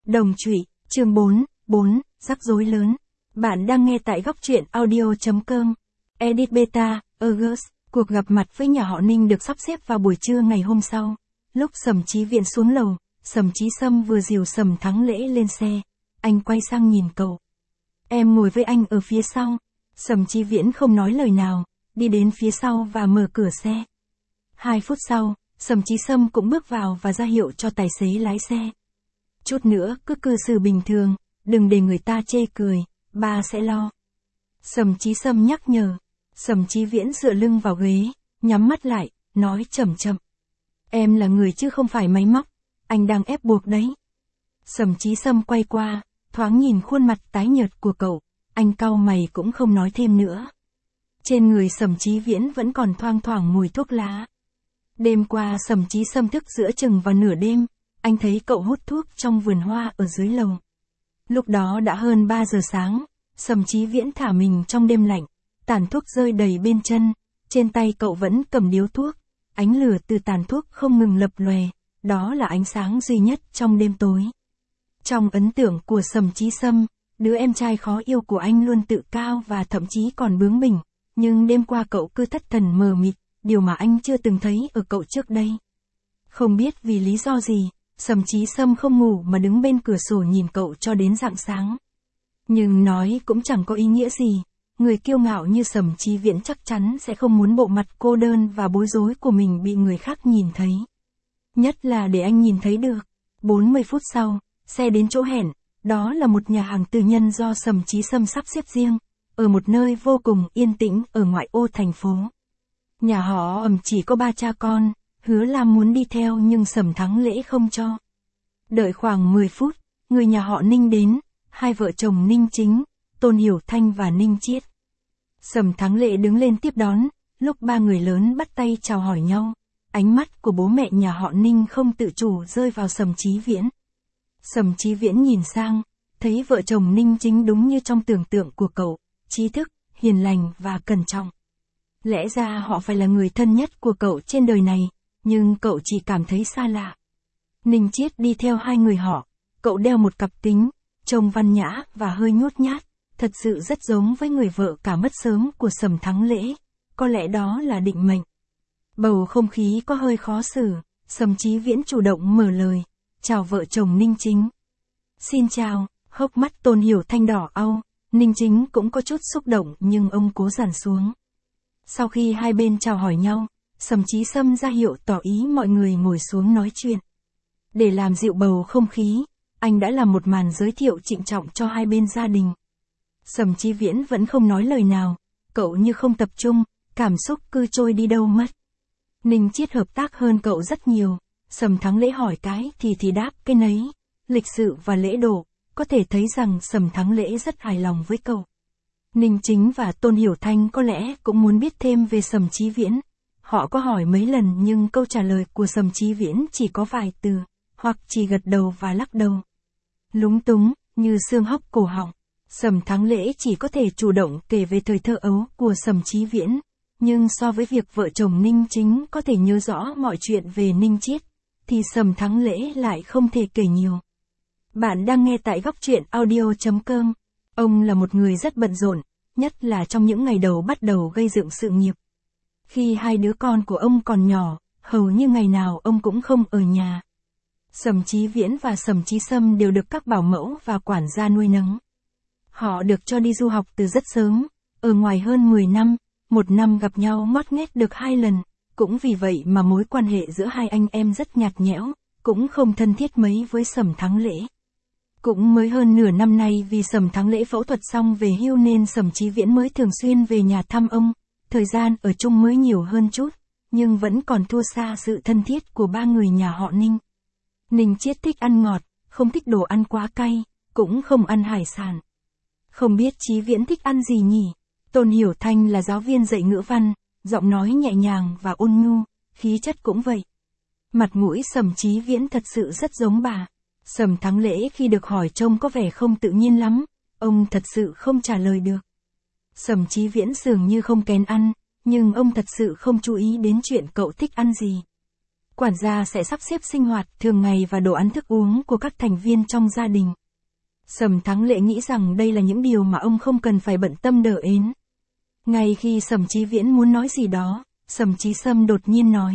Đồng trụy, chương 4, rắc rối lớn. Bạn đang nghe tại góc truyện audio.com. Edit Beta, August, cuộc gặp mặt với nhà họ Ninh được sắp xếp vào buổi trưa ngày hôm sau. Lúc Sầm Chí Viễn xuống lầu, Sầm Chí Sâm vừa dìu Sầm Thắng Lễ lên xe. Anh quay sang nhìn cậu. Em ngồi với anh ở phía sau. Sầm Chí Viễn không nói lời nào, đi đến phía sau và mở cửa xe. 2 phút sau, Sầm Chí Sâm cũng bước vào và ra hiệu cho tài xế lái xe. Chút nữa cứ cư xử bình thường, đừng để người ta chê cười, ba sẽ lo. Sầm Chí Sâm nhắc nhở. Sầm Chí Viễn dựa lưng vào ghế, nhắm mắt lại, nói chậm chậm. Em là người chứ không phải máy móc, anh đang ép buộc đấy. Sầm Chí Sâm quay qua, thoáng nhìn khuôn mặt tái nhợt của cậu, anh cau mày cũng không nói thêm nữa. Trên người Sầm Chí Viễn vẫn còn thoang thoảng mùi thuốc lá. Đêm qua Sầm Chí Sâm thức giữa chừng vào nửa đêm, anh thấy cậu hút thuốc trong vườn hoa ở dưới lầu. Lúc đó đã hơn 3 giờ sáng, Sầm Chí Viễn thả mình trong đêm lạnh, tàn thuốc rơi đầy bên chân, trên tay cậu vẫn cầm điếu thuốc, ánh lửa từ tàn thuốc không ngừng lập lòe, đó là ánh sáng duy nhất trong đêm tối. Trong ấn tượng của Sầm Chí Sâm, đứa em trai khó yêu của anh luôn tự cao và thậm chí còn bướng bỉnh, nhưng đêm qua cậu cứ thất thần mờ mịt, điều mà anh chưa từng thấy ở cậu trước đây. Không biết vì lý do gì, Sầm Chí Sâm không ngủ mà đứng bên cửa sổ nhìn cậu cho đến rạng sáng. Nhưng nói cũng chẳng có ý nghĩa gì, người kiêu ngạo như Sầm Chí Viễn chắc chắn sẽ không muốn bộ mặt cô đơn và bối rối của mình bị người khác nhìn thấy. Nhất là để anh nhìn thấy được. 40 phút sau, xe đến chỗ hẹn, đó là một nhà hàng tư nhân do Sầm Chí Sâm sắp xếp riêng, ở một nơi vô cùng yên tĩnh ở ngoại ô thành phố. Nhà họ chỉ có 3 cha con, Hứa Lam muốn đi theo nhưng Sầm Thắng Lễ không cho. Đợi khoảng 10 phút, người nhà họ Ninh đến, 2 vợ chồng Ninh Chính, Tôn Hiểu Thanh và Ninh Chiết. Sầm Thắng Lễ đứng lên tiếp đón, lúc 3 người lớn bắt tay chào hỏi nhau, ánh mắt của bố mẹ nhà họ Ninh không tự chủ rơi vào Sầm Chí Viễn. Sầm Chí Viễn nhìn sang, thấy vợ chồng Ninh Chính đúng như trong tưởng tượng của cậu, trí thức, hiền lành và cẩn trọng. Lẽ ra họ phải là người thân nhất của cậu trên đời này, nhưng cậu chỉ cảm thấy xa lạ. Ninh Chiết đi theo 2 người họ, cậu đeo một cặp kính, trông văn nhã và hơi nhút nhát, thật sự rất giống với người vợ cả mất sớm của Sầm Thắng Lễ, có lẽ đó là định mệnh. Bầu không khí có hơi khó xử, Sầm Chí Viễn chủ động mở lời, chào vợ chồng Ninh Chính. Xin chào, hốc mắt Tôn Hiểu Thanh đỏ au, Ninh Chính cũng có chút xúc động nhưng ông cố dằn xuống. Sau khi hai bên chào hỏi nhau, Sầm Chí Sâm ra hiệu tỏ ý mọi người ngồi xuống nói chuyện. Để làm dịu bầu không khí, anh đã làm một màn giới thiệu trịnh trọng cho hai bên gia đình. Sầm Chí Viễn vẫn không nói lời nào, cậu như không tập trung, cảm xúc cứ trôi đi đâu mất. Ninh Chiết hợp tác hơn cậu rất nhiều, Sầm Thắng Lễ hỏi cái thì đáp cái nấy, lịch sự và lễ độ, có thể thấy rằng Sầm Thắng Lễ rất hài lòng với cậu. Ninh Chính và Tôn Hiểu Thanh có lẽ cũng muốn biết thêm về Sầm Chí Viễn. Họ có hỏi mấy lần nhưng câu trả lời của Sầm Chí Viễn chỉ có vài từ, hoặc chỉ gật đầu và lắc đầu. Lúng túng, như xương hốc cổ họng, Sầm Thắng Lễ chỉ có thể chủ động kể về thời thơ ấu của Sầm Chí Viễn. Nhưng so với việc vợ chồng Ninh Chính có thể nhớ rõ mọi chuyện về Ninh Chiết, thì Sầm Thắng Lễ lại không thể kể nhiều. Bạn đang nghe tại góc truyện audio.com. Ông là một người rất bận rộn, nhất là trong những ngày đầu bắt đầu gây dựng sự nghiệp. Khi 2 đứa con của ông còn nhỏ, hầu như ngày nào ông cũng không ở nhà. Sầm Chí Viễn và Sầm Chí Sâm đều được các bảo mẫu và quản gia nuôi nấng. Họ được cho đi du học từ rất sớm, ở ngoài hơn 10 năm, một năm gặp nhau ngót nghét được 2 lần, cũng vì vậy mà mối quan hệ giữa hai anh em rất nhạt nhẽo, cũng không thân thiết mấy với Sầm Thắng Lễ. Cũng mới hơn nửa năm nay vì Sầm Thắng Lễ phẫu thuật xong về hưu nên Sầm Chí Viễn mới thường xuyên về nhà thăm ông, thời gian ở chung mới nhiều hơn chút, nhưng vẫn còn thua xa sự thân thiết của 3 người nhà họ Ninh. Ninh Chiết thích ăn ngọt, không thích đồ ăn quá cay, cũng không ăn hải sản. Không biết Chí Viễn thích ăn gì nhỉ? Tôn Hiểu Thanh là giáo viên dạy ngữ văn, giọng nói nhẹ nhàng và ôn nhu, khí chất cũng vậy. Mặt mũi Sầm Chí Viễn thật sự rất giống bà. Sầm Thắng Lễ khi được hỏi trông có vẻ không tự nhiên lắm, ông thật sự không trả lời được. Sầm Chí Viễn dường như không kén ăn, nhưng ông thật sự không chú ý đến chuyện cậu thích ăn gì. Quản gia sẽ sắp xếp sinh hoạt thường ngày và đồ ăn thức uống của các thành viên trong gia đình. Sầm Thắng Lễ nghĩ rằng đây là những điều mà ông không cần phải bận tâm đờ ến. Ngay khi Sầm Chí Viễn muốn nói gì đó, Sầm Chí Sâm đột nhiên nói.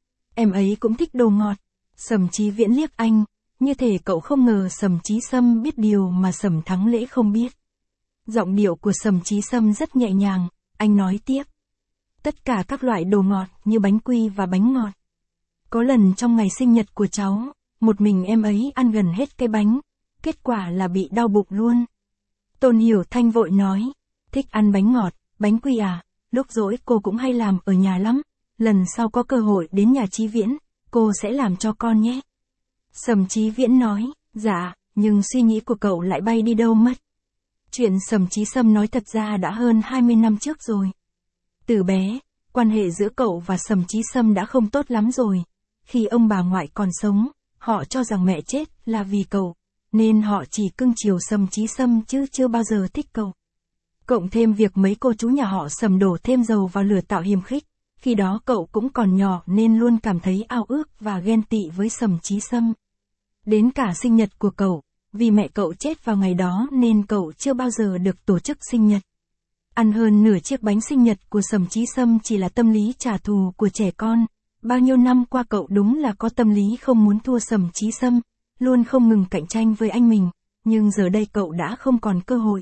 Em ấy cũng thích đồ ngọt. Sầm Chí Viễn liếc anh, như thể cậu không ngờ Sầm Chí Sâm biết điều mà Sầm Thắng Lễ không biết. Giọng điệu của Sầm Chí Sâm rất nhẹ nhàng, anh nói tiếp. Tất cả các loại đồ ngọt như bánh quy và bánh ngọt. Có lần trong ngày sinh nhật của cháu, một mình em ấy ăn gần hết cái bánh, kết quả là bị đau bụng luôn. Tôn Hiểu Thanh vội nói, thích ăn bánh ngọt, bánh quy à, lúc rỗi cô cũng hay làm ở nhà lắm, lần sau có cơ hội đến nhà Chí Viễn, cô sẽ làm cho con nhé. Sầm Chí Viễn nói, dạ, nhưng suy nghĩ của cậu lại bay đi đâu mất. Chuyện Sầm Chí Sâm nói thật ra đã hơn 20 năm trước rồi. Từ bé, quan hệ giữa cậu và Sầm Chí Sâm đã không tốt lắm rồi. Khi ông bà ngoại còn sống, họ cho rằng mẹ chết là vì cậu, nên họ chỉ cưng chiều Sầm Chí Sâm chứ chưa bao giờ thích cậu. Cộng thêm việc mấy cô chú nhà họ Sầm đổ thêm dầu vào lửa tạo hiềm khích, khi đó cậu cũng còn nhỏ nên luôn cảm thấy ao ước và ghen tị với Sầm Chí Sâm. Đến cả sinh nhật của cậu, vì mẹ cậu chết vào ngày đó nên cậu chưa bao giờ được tổ chức sinh nhật. Ăn hơn nửa chiếc bánh sinh nhật của Sầm Chí Sâm chỉ là tâm lý trả thù của trẻ con. Bao nhiêu năm qua cậu đúng là có tâm lý không muốn thua Sầm Chí Sâm, luôn không ngừng cạnh tranh với anh mình, nhưng giờ đây cậu đã không còn cơ hội.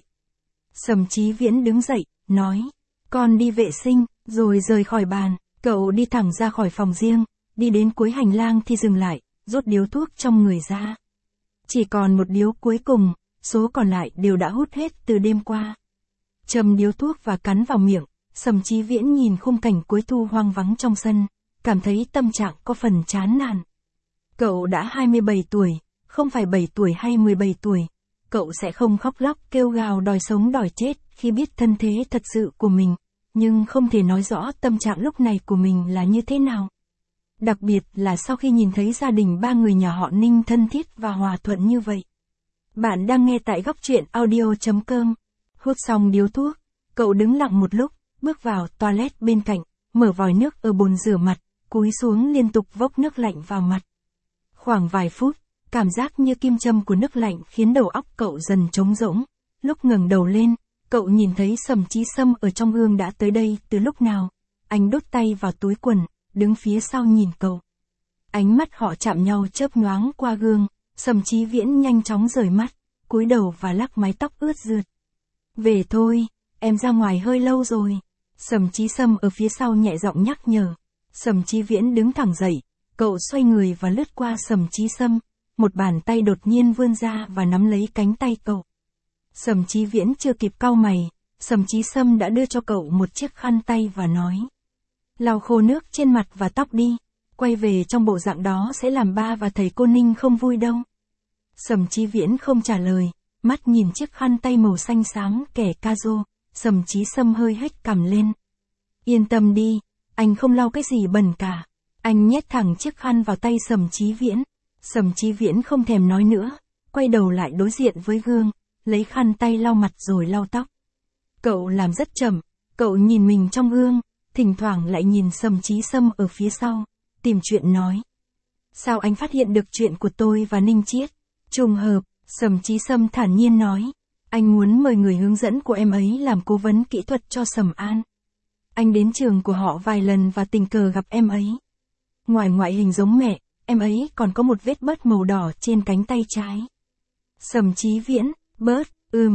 Sầm Chí Viễn đứng dậy, nói, con đi vệ sinh, rồi rời khỏi bàn, cậu đi thẳng ra khỏi phòng riêng, đi đến cuối hành lang thì dừng lại, rút điếu thuốc trong người ra. Chỉ còn một điếu cuối cùng, số còn lại đều đã hút hết từ đêm qua. Châm điếu thuốc và cắn vào miệng, Sầm Chí Viễn nhìn khung cảnh cuối thu hoang vắng trong sân, cảm thấy tâm trạng có phần chán nản. Cậu đã 27 tuổi, không phải 7 tuổi hay 17 tuổi, cậu sẽ không khóc lóc kêu gào đòi sống đòi chết khi biết thân thế thật sự của mình, nhưng không thể nói rõ tâm trạng lúc này của mình là như thế nào. Đặc biệt là sau khi nhìn thấy gia đình ba người nhà họ Ninh thân thiết và hòa thuận như vậy. Bạn đang nghe tại góc truyện audio.com. Hút xong điếu thuốc, cậu đứng lặng một lúc, bước vào toilet bên cạnh, mở vòi nước ở bồn rửa mặt, cúi xuống liên tục vốc nước lạnh vào mặt. Khoảng vài phút, cảm giác như kim châm của nước lạnh khiến đầu óc cậu dần trống rỗng. Lúc ngẩng đầu lên, cậu nhìn thấy Sầm Chí Sâm ở trong gương đã tới đây từ lúc nào. Anh đút tay vào túi quần, đứng phía sau nhìn cậu. Ánh mắt họ chạm nhau chớp nhoáng qua gương, Sầm Chí Viễn nhanh chóng rời mắt, cúi đầu và lắc mái tóc ướt rượt. Về thôi, em ra ngoài hơi lâu rồi. Sầm Chí Sâm ở phía sau nhẹ giọng nhắc nhở. Sầm Chí Viễn đứng thẳng dậy, cậu xoay người và lướt qua Sầm Chí Sâm, một bàn tay đột nhiên vươn ra và nắm lấy cánh tay cậu. Sầm Chí Viễn chưa kịp cau mày, Sầm Chí Sâm đã đưa cho cậu một chiếc khăn tay và nói. Lau khô nước trên mặt và tóc đi, quay về trong bộ dạng đó sẽ làm ba và thầy cô Ninh không vui đâu. Sầm Chí Viễn không trả lời, mắt nhìn chiếc khăn tay màu xanh xám kẻ ca-rô, Sầm Chí Sâm hơi hếch cằm lên. Yên tâm đi, anh không lau cái gì bẩn cả. Anh nhét thẳng chiếc khăn vào tay Sầm Chí Viễn. Sầm Chí Viễn không thèm nói nữa, quay đầu lại đối diện với gương, lấy khăn tay lau mặt rồi lau tóc. Cậu làm rất chậm, cậu nhìn mình trong gương, thỉnh thoảng lại nhìn Sầm Chí Sâm ở phía sau, tìm chuyện nói. Sao anh phát hiện được chuyện của tôi và Ninh Chiết? Trùng hợp, Sầm Chí Sâm thản nhiên nói. Anh muốn mời người hướng dẫn của em ấy làm cố vấn kỹ thuật cho Sầm An. Anh đến trường của họ vài lần và tình cờ gặp em ấy. Ngoài ngoại hình giống mẹ, em ấy còn có một vết bớt màu đỏ trên cánh tay trái. Sầm Chí Viễn, bớt,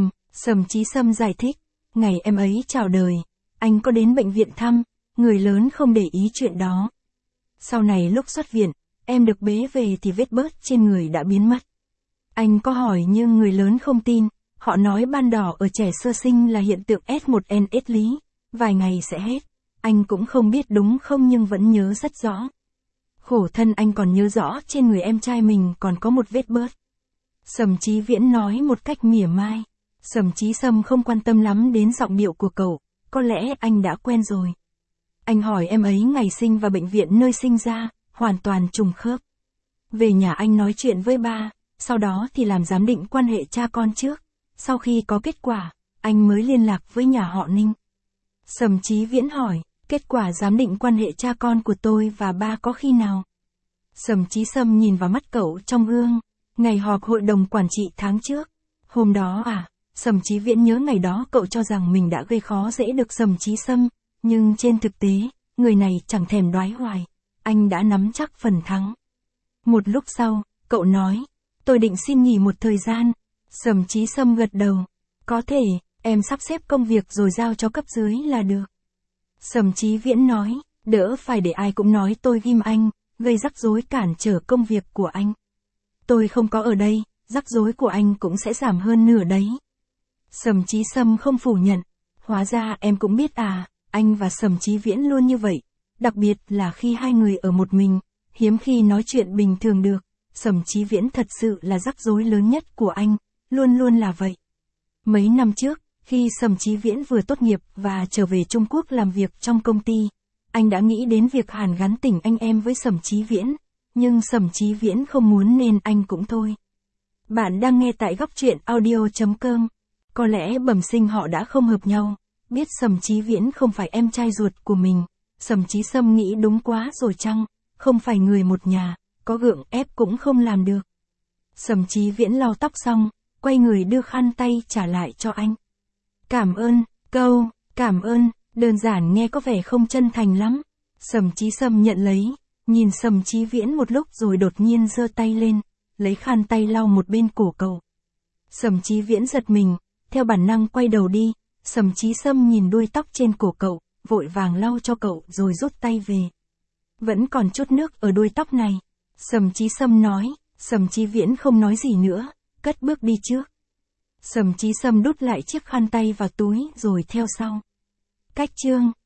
Sầm Chí Sâm giải thích. Ngày em ấy chào đời, anh có đến bệnh viện thăm, người lớn không để ý chuyện đó. Sau này lúc xuất viện, em được bế về thì vết bớt trên người đã biến mất. Anh có hỏi nhưng người lớn không tin, họ nói ban đỏ ở trẻ sơ sinh là hiện tượng S1NS lý, vài ngày sẽ hết. Anh cũng không biết đúng không nhưng vẫn nhớ rất rõ. Khổ thân anh còn nhớ rõ trên người em trai mình còn có một vết bớt. Sầm Chí Viễn nói một cách mỉa mai. Sầm Chí Sâm không quan tâm lắm đến giọng điệu của cậu, có lẽ anh đã quen rồi. Anh hỏi em ấy ngày sinh và bệnh viện nơi sinh ra, hoàn toàn trùng khớp. Về nhà anh nói chuyện với ba, sau đó thì làm giám định quan hệ cha con trước. Sau khi có kết quả, anh mới liên lạc với nhà họ Ninh. Sầm Chí Viễn hỏi, kết quả giám định quan hệ cha con của tôi và ba có khi nào? Sầm Chí Sâm nhìn vào mắt cậu trong gương. Ngày họp hội đồng quản trị tháng trước. Hôm đó à, Sầm Chí Viễn nhớ ngày đó cậu cho rằng mình đã gây khó dễ được Sầm Chí Sâm, nhưng trên thực tế, người này chẳng thèm đoái hoài. Anh đã nắm chắc phần thắng. Một lúc sau, cậu nói, tôi định xin nghỉ một thời gian. Sầm Chí Sâm gật đầu. Có thể, em sắp xếp công việc rồi giao cho cấp dưới là được. Sầm Chí Viễn nói, đỡ phải để ai cũng nói tôi ghim anh, gây rắc rối cản trở công việc của anh. Tôi không có ở đây, rắc rối của anh cũng sẽ giảm hơn nửa đấy. Sầm Chí Sâm không phủ nhận. Hóa ra em cũng biết à, anh và Sầm Chí Viễn luôn như vậy. Đặc biệt là khi hai người ở một mình, hiếm khi nói chuyện bình thường được. Sầm Chí Viễn thật sự là rắc rối lớn nhất của anh, luôn luôn là vậy. Mấy năm trước, khi Sầm Chí Viễn vừa tốt nghiệp và trở về Trung Quốc làm việc trong công ty, anh đã nghĩ đến việc hàn gắn tình anh em với Sầm Chí Viễn, nhưng Sầm Chí Viễn không muốn nên anh cũng thôi. Bạn đang nghe tại góc truyện audio.com. Có lẽ bẩm sinh họ đã không hợp nhau, biết Sầm Chí Viễn không phải em trai ruột của mình, Sầm Chí Sâm nghĩ đúng quá rồi chăng, không phải người một nhà, có gượng ép cũng không làm được. Sầm Chí Viễn lau tóc xong, quay người đưa khăn tay trả lại cho anh. Cảm ơn, câu, cảm ơn, đơn giản nghe có vẻ không chân thành lắm. Sầm Chí Sâm nhận lấy, nhìn Sầm Chí Viễn một lúc rồi đột nhiên giơ tay lên, lấy khăn tay lau một bên cổ cậu. Sầm Chí Viễn giật mình, theo bản năng quay đầu đi, Sầm Chí Sâm nhìn đuôi tóc trên cổ cậu, vội vàng lau cho cậu rồi rút tay về. Vẫn còn chút nước ở đuôi tóc này. Sầm Chí Sâm nói, Sầm Chí Viễn không nói gì nữa, cất bước đi trước. Sầm Chí Sâm đút lại chiếc khăn tay vào túi rồi theo sau. Cách chương